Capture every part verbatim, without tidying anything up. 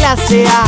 clase A.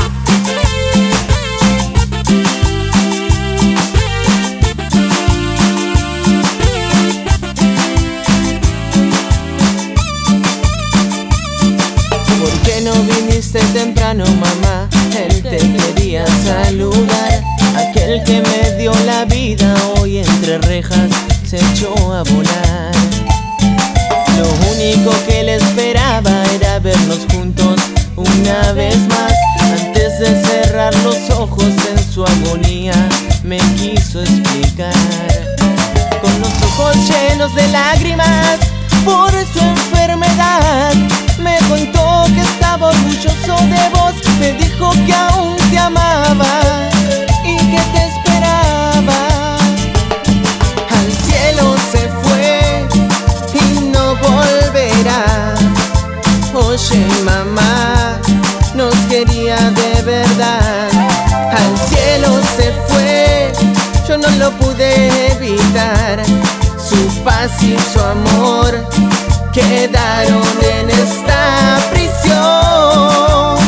¿Por qué no viniste temprano, mamá? Él te quería saludar. Aquel que me dio la vida hoy entre rejas se echó a volar. Lo único que él esperaba era vernos juntos una vez más. Antes de cerrar los ojos en su agonía me quiso explicar. Con los ojos llenos de lágrimas por su enfermedad, me contó que estaba orgulloso de vos. Me dijo que aún te amaba y que te esperaba. Al cielo se fue y no volverá. Oye, mamá, nos quería de verdad. Al cielo se fue, yo no lo pude evitar. Su paz y su amor quedaron en esta prisión.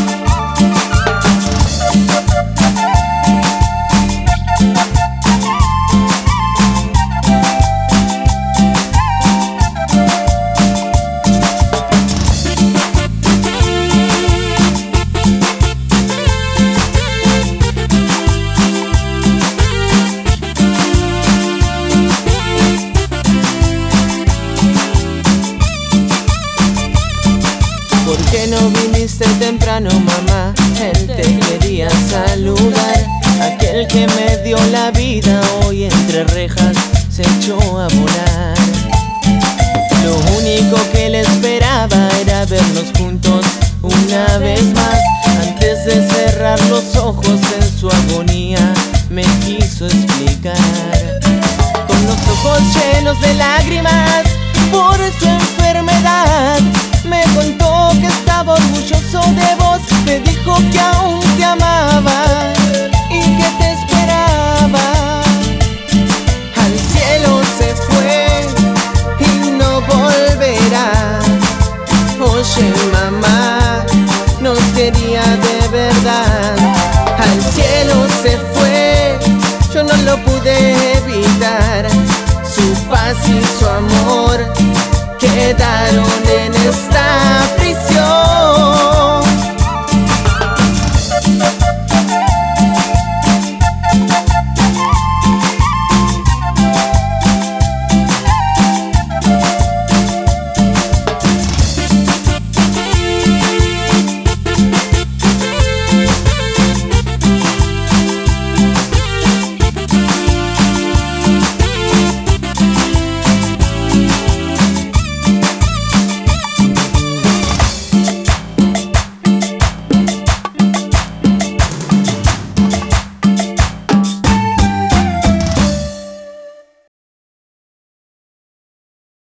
¿Por qué no viniste temprano, mamá? Él te quería saludar. Aquel que me dio la vida hoy entre rejas se echó a volar. Lo único que él esperaba era vernos juntos una vez más. Antes de cerrar los ojos en su agonía me quiso explicar. Con los ojos llenos de lágrimas por su enfermedad, me contó que estaba orgulloso de vos. Me dijo que aún te amaba y que te esperaba. Al cielo se fue y no volverá. Oye, mamá, nos quería de verdad. Al cielo se fue, yo no lo pude evitar. Su paz y su amor quedaron en esta